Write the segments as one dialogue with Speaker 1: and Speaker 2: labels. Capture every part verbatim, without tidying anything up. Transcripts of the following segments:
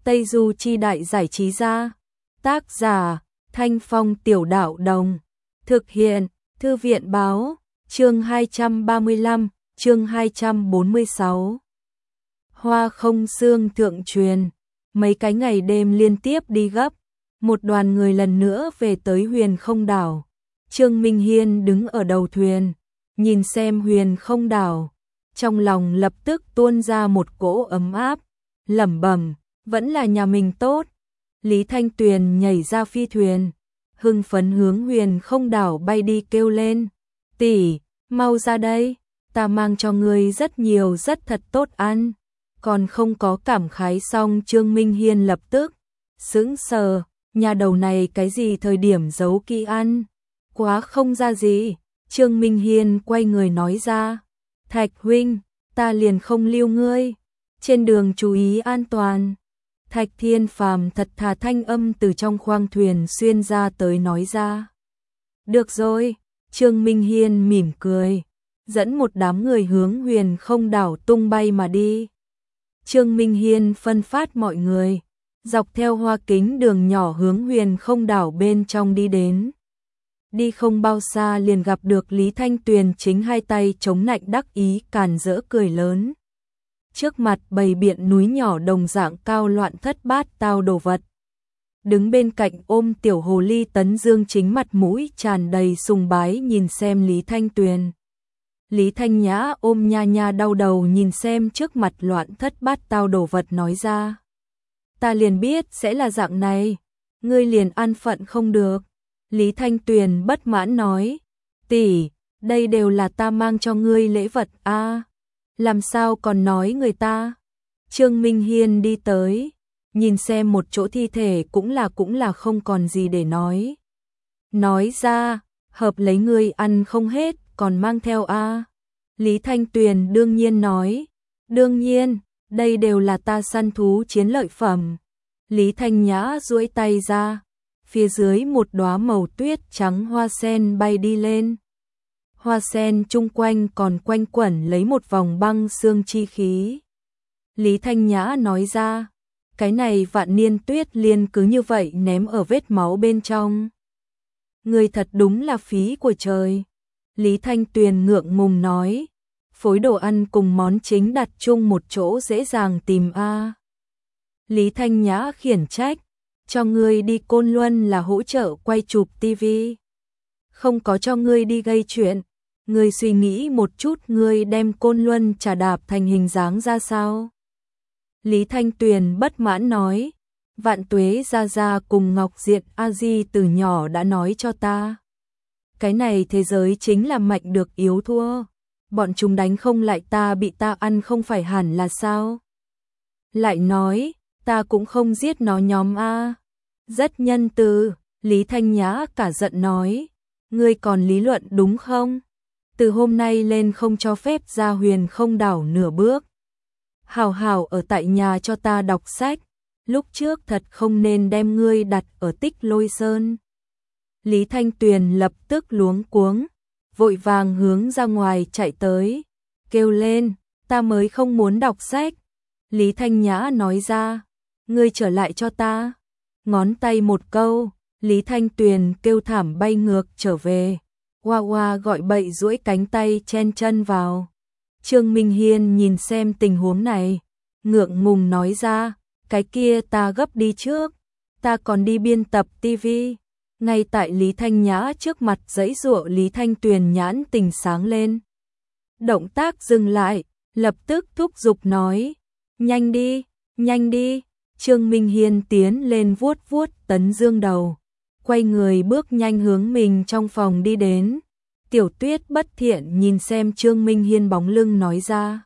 Speaker 1: Tây Du Chi Đại Giải Trí Gia. Tác giả Thanh Phong Tiểu Đạo Đồng. Thực hiện Thư viện Báo. Chương hai trăm ba mươi lăm, chương hai trăm bốn mươi sáu. Hoa không xương thượng truyền. Mấy cái ngày đêm liên tiếp đi gấp, một đoàn người lần nữa về tới Huyền Không Đảo. Trương Minh Hiên đứng ở đầu thuyền, nhìn xem Huyền Không Đảo, trong lòng lập tức tuôn ra một cỗ ấm áp, lẩm bẩm, vẫn là nhà mình tốt. Lý Thanh Tuyền nhảy ra phi thuyền, hưng phấn hướng Huyền Không Đảo bay đi kêu lên, tỷ, mau ra đây, ta mang cho ngươi rất nhiều rất thật tốt ăn. Còn không có cảm khái xong, Trương Minh Hiên lập tức sững sờ, nhà đầu này cái gì thời điểm giấu kỹ ăn, quá không ra gì. Trương Minh Hiên quay người nói ra, Thạch huynh, ta liền không lưu ngươi, trên đường chú ý an toàn. Thạch Thiên Phàm thật thà thanh âm từ trong khoang thuyền xuyên ra tới nói ra. Được rồi, Trương Minh Hiên mỉm cười, dẫn một đám người hướng Huyền Không Đảo tung bay mà đi. Trương Minh Hiên phân phát mọi người, dọc theo hoa kính đường nhỏ hướng Huyền Không Đảo bên trong đi đến. Đi không bao xa liền gặp được Lý Thanh Tuyền chính hai tay chống nạnh đắc ý càn rỡ cười lớn. Trước mặt bày biện núi nhỏ đồng dạng cao loạn thất bát tao đồ vật. Đứng bên cạnh ôm tiểu hồ ly Tấn Dương chính mặt mũi tràn đầy sùng bái nhìn xem Lý Thanh Tuyền. Lý Thanh Nhã ôm nha nha đau đầu nhìn xem trước mặt loạn thất bát tao đồ vật nói ra. Ta liền biết sẽ là dạng này, ngươi liền an phận không được. Lý Thanh Tuyền bất mãn nói, tỷ, đây đều là ta mang cho ngươi lễ vật a, à, làm sao còn nói người ta. Trương Minh Hiên đi tới, nhìn xem một chỗ thi thể cũng là cũng là không còn gì để nói. Nói ra, hợp lấy ngươi ăn không hết, còn mang theo a. À. Lý Thanh Tuyền đương nhiên nói, đương nhiên, đây đều là ta săn thú chiến lợi phẩm. Lý Thanh Nhã duỗi tay ra, phía dưới một đóa màu tuyết trắng hoa sen bay đi lên. Hoa sen chung quanh còn quanh quẩn lấy một vòng băng xương chi khí. Lý Thanh Nhã nói ra, cái này vạn niên tuyết liên cứ như vậy ném ở vết máu bên trong. Người thật đúng là phí của trời. Lý Thanh Tuyền ngượng ngùng nói, phối đồ ăn cùng món chính đặt chung một chỗ dễ dàng tìm a. À. Lý Thanh Nhã khiển trách, cho ngươi đi Côn Luân là hỗ trợ quay chụp tivi, không có cho ngươi đi gây chuyện. Ngươi suy nghĩ một chút, ngươi đem Côn Luân trà đạp thành hình dáng ra sao? Lý Thanh Tuyền bất mãn nói, Vạn Tuế Gia Gia cùng Ngọc Diện A Di từ nhỏ đã nói cho ta. Cái này thế giới chính là mạnh được yếu thua, bọn chúng đánh không lại ta bị ta ăn không phải hẳn là sao? Lại nói, ta cũng không giết nó nhóm a. Rất nhân từ. Lý Thanh Nhã cả giận nói, ngươi còn lý luận đúng không? Từ hôm nay lên không cho phép ra Huyền Không Đảo nửa bước. Hào hào ở tại nhà cho ta đọc sách, lúc trước thật không nên đem ngươi đặt ở Tích Lôi Sơn. Lý Thanh Tuyền lập tức luống cuống, vội vàng hướng ra ngoài chạy tới, kêu lên, ta mới không muốn đọc sách. Lý Thanh Nhã nói ra, ngươi trở lại cho ta. Ngón tay một câu, Lý Thanh Tuyền kêu thảm bay ngược trở về. Hoa Hoa gọi bậy duỗi cánh tay chen chân vào. Trương Minh Hiên nhìn xem tình huống này, ngượng ngùng nói ra, cái kia ta gấp đi trước, ta còn đi biên tập tivi. Ngay tại Lý Thanh Nhã trước mặt giãy giụa, Lý Thanh Tuyền nhãn tình sáng lên. Động tác dừng lại, lập tức thúc giục nói, nhanh đi, nhanh đi. Trương Minh Hiên tiến lên vuốt vuốt Tấn Dương đầu, quay người bước nhanh hướng mình trong phòng đi đến. Tiểu Tuyết bất thiện nhìn xem Trương Minh Hiên bóng lưng nói ra,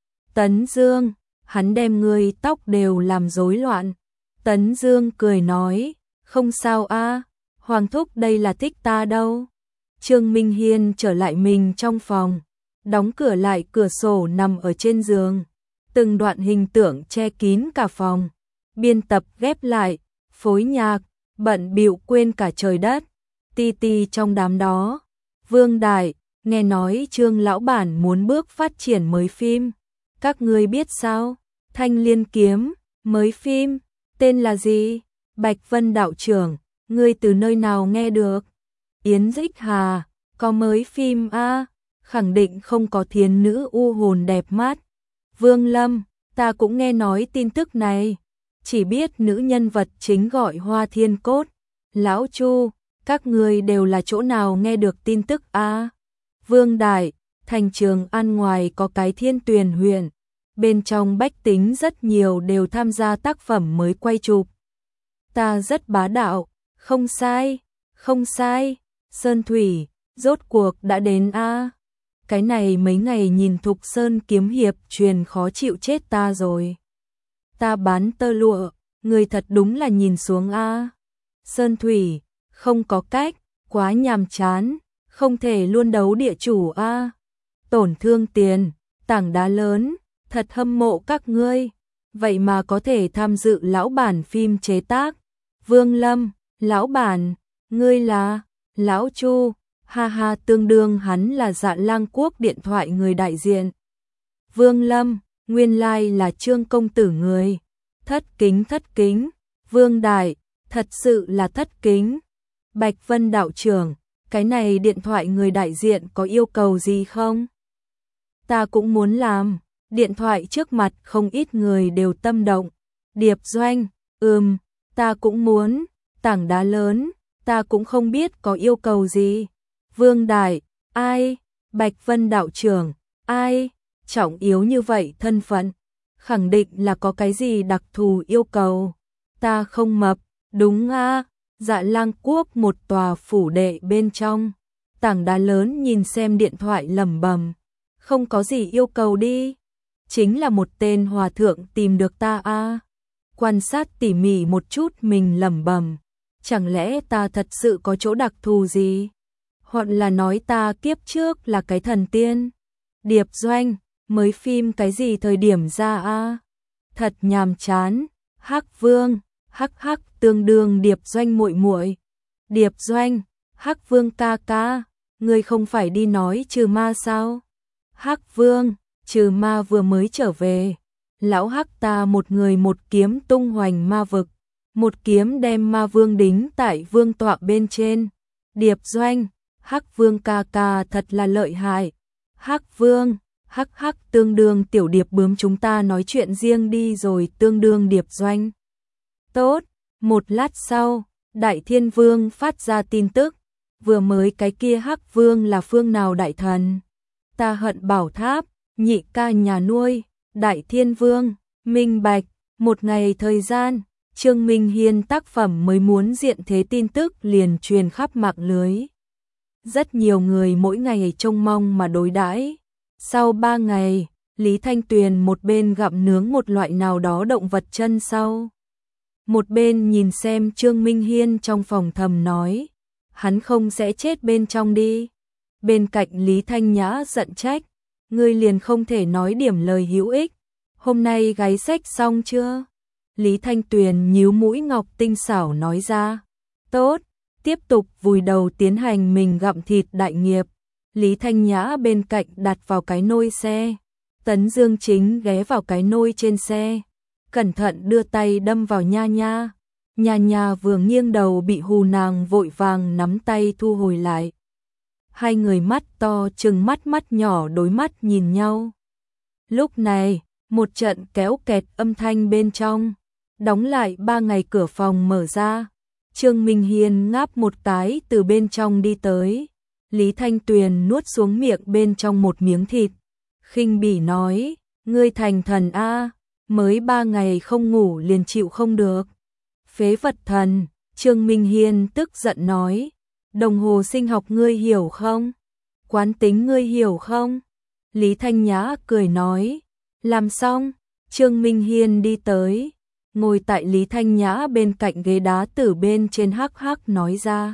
Speaker 1: Tấn Dương, hắn đem ngươi tóc đều làm rối loạn. Tấn Dương cười nói, không sao a, Hoàng thúc đây là thích ta đâu. Trương Minh Hiên trở lại mình trong phòng, đóng cửa lại cửa sổ nằm ở trên giường, từng đoạn hình tượng che kín cả phòng. Biên tập ghép lại, phối nhạc, bận bịu quên cả trời đất. Ti ti trong đám đó, Vương Đại, nghe nói Trương lão bản muốn bước phát triển mới phim. Các ngươi biết sao? Thanh Liên Kiếm, mới phim, Tên là gì? Bạch Vân đạo trưởng, ngươi từ nơi nào nghe được? Yến Dích Hà, có mới phim a, khẳng định không có thiến nữ u hồn đẹp mắt. Vương Lâm, ta cũng nghe nói tin tức này, chỉ biết nữ nhân vật chính gọi Hoa Thiên Cốt. Lão Chu, các ngươi đều là chỗ nào nghe được tin tức a? Vương Đại, thành Trường An ngoài có cái Thiên Tuyền huyện, bên trong bách tính rất nhiều đều tham gia tác phẩm mới quay chụp. Ta rất bá đạo, không sai, không sai, Sơn Thủy, rốt cuộc đã đến a. Cái này mấy ngày nhìn Thục Sơn kiếm hiệp truyền khó chịu chết ta rồi. Ta bán tơ lụa, người thật đúng là nhìn xuống a. Sơn Thủy, không có cách, quá nhàm chán, không thể luôn đấu địa chủ a. Tổn thương tiền, tảng đá lớn, thật hâm mộ các ngươi, vậy mà có thể tham dự lão bản phim chế tác. Vương Lâm, lão bản, ngươi là Lão Chu, ha ha, tương đương hắn là Dạ Lang Quốc điện thoại người đại diện. Vương Lâm, nguyên lai là Trương công tử người. Thất kính thất kính, Vương Đại, thật sự là thất kính. Bạch Vân đạo trưởng, cái này điện thoại người đại diện có yêu cầu gì không? Ta cũng muốn làm, điện thoại trước mặt không ít người đều tâm động. Điệp Doanh, ừm, ta cũng muốn, tảng đá lớn, ta cũng không biết có yêu cầu gì. Vương Đại, ai? Bạch Vân đạo trưởng, ai? Trọng yếu như vậy thân phận, khẳng định là có cái gì đặc thù yêu cầu. Ta không mập, đúng a? Dạ Lang Quốc một tòa phủ đệ bên trong, tảng đá lớn nhìn xem điện thoại lẩm bẩm, không có gì yêu cầu đi, chính là một tên hòa thượng tìm được ta a. Quan sát tỉ mỉ một chút mình lẩm bẩm, chẳng lẽ ta thật sự có chỗ đặc thù gì? Hoặc là nói ta kiếp trước là cái thần tiên? Điệp Doanh, mới phim cái gì thời điểm ra a? Thật nhàm chán. Hắc Vương, hắc hắc, tương đương Điệp Doanh muội muội. Điệp Doanh, Hắc Vương ca ca, ngươi không phải đi nói trừ ma sao? Hắc Vương, trừ ma vừa mới trở về, lão Hắc ta một người một kiếm tung hoành ma vực, một kiếm đem ma vương đính tại vương tọa bên trên. Điệp Doanh, Hắc Vương ca ca thật là lợi hại. Hắc Vương, hắc hắc, tương đương tiểu điệp bướm, chúng ta nói chuyện riêng đi rồi, tương đương Điệp Doanh. Tốt, một lát sau, Đại Thiên Vương phát ra tin tức, vừa mới cái kia Hắc Vương là phương nào đại thần? Ta hận Bảo Tháp, nhị ca nhà nuôi. Đại Thiên Vương, minh bạch, một ngày thời gian, Trương Minh Hiên tác phẩm mới muốn diện thế tin tức liền truyền khắp mạng lưới. Rất nhiều người mỗi ngày trông mong mà đối đãi. Sau ba ngày, Lý Thanh Tuyền một bên gặm nướng một loại nào đó động vật chân sau, một bên nhìn xem Trương Minh Hiên trong phòng thầm nói, hắn không sẽ chết bên trong đi. Bên cạnh Lý Thanh Nhã giận trách, ngươi liền không thể nói điểm lời hữu ích, hôm nay gái sách xong chưa? Lý Thanh Tuyền nhíu mũi ngọc tinh xảo nói ra, tốt, tiếp tục vùi đầu tiến hành mình gặm thịt đại nghiệp. Lý Thanh Nhã bên cạnh đặt vào cái nôi xe, Tấn Dương Chính ghé vào cái nôi trên xe, cẩn thận đưa tay đâm vào Nha Nha. Nha Nha vừa nghiêng đầu bị hù, nàng vội vàng nắm tay thu hồi lại. Hai người mắt to trừng mắt, mắt nhỏ đối mắt nhìn nhau. Lúc này, một trận kéo kẹt âm thanh bên trong, đóng lại ba ngày cửa phòng mở ra. Trương Minh Hiên ngáp một cái từ bên trong đi tới. Lý Thanh Tuyền nuốt xuống miệng bên trong một miếng thịt, khinh bỉ nói, ngươi thành thần a, mới ba ngày không ngủ liền chịu không được. Phế vật thần, Trương Minh Hiên tức giận nói, đồng hồ sinh học ngươi hiểu không? Quán tính ngươi hiểu không? Lý Thanh Nhã cười nói, làm xong, Trương Minh Hiên đi tới, ngồi tại Lý Thanh Nhã bên cạnh ghế đá tử bên trên, hắc hắc nói ra.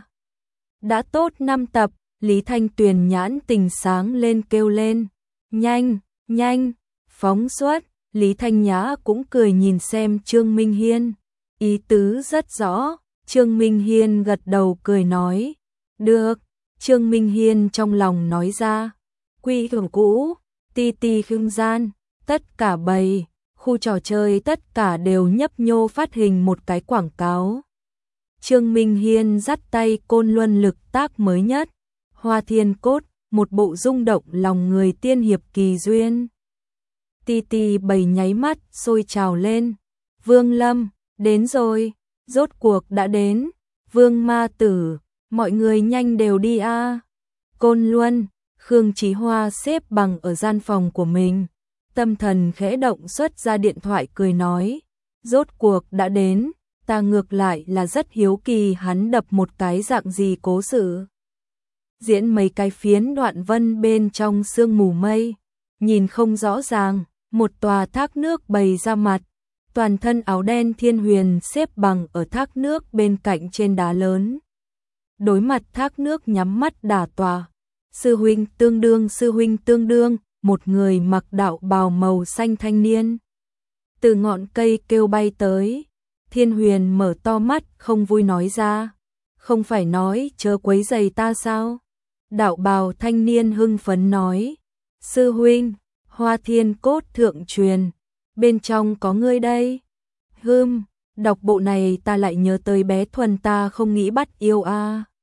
Speaker 1: Đã tốt năm tập. Lý Thanh Tuyền nhãn tình sáng lên kêu lên, nhanh, nhanh, phóng xuất. Lý Thanh Nhã cũng cười nhìn xem Trương Minh Hiên, ý tứ rất rõ. Trương Minh Hiên gật đầu cười nói, được. Trương Minh Hiên trong lòng nói ra, quy củ cũ, ti ti khương gian, tất cả bầy, khu trò chơi tất cả đều nhấp nhô phát hình một cái quảng cáo. Trương Minh Hiên dắt tay Côn Luân lực tác mới nhất, Hoa Thiên Cốt, một bộ rung động lòng người tiên hiệp kỳ duyên. Ti Ti bầy nháy mắt sôi trào lên. Vương Lâm, đến rồi, rốt cuộc đã đến. Vương Ma Tử, mọi người nhanh đều đi a. Côn Luân, Khương Chí Hoa xếp bằng ở gian phòng của mình, tâm thần khẽ động xuất ra điện thoại cười nói, rốt cuộc đã đến, ta ngược lại là rất hiếu kỳ hắn đập một cái dạng gì cố sự. Diễn mấy cái phiến đoạn vân bên trong sương mù mây, nhìn không rõ ràng, một tòa thác nước bày ra mặt, toàn thân áo đen Thiên Huyền xếp bằng ở thác nước bên cạnh trên đá lớn. Đối mặt thác nước nhắm mắt đả tọa, sư huynh tương đương sư huynh tương đương, một người mặc đạo bào màu xanh thanh niên. Từ ngọn cây kêu bay tới, Thiên Huyền mở to mắt không vui nói ra, không phải nói chớ quấy giày ta sao? Đạo bào thanh niên hưng phấn nói, sư huynh, Hoa Thiên Cốt thượng truyền, bên trong có ngươi đây. Hừm, đọc bộ này ta lại nhớ tới bé Thuần ta không nghĩ bắt yêu a. À.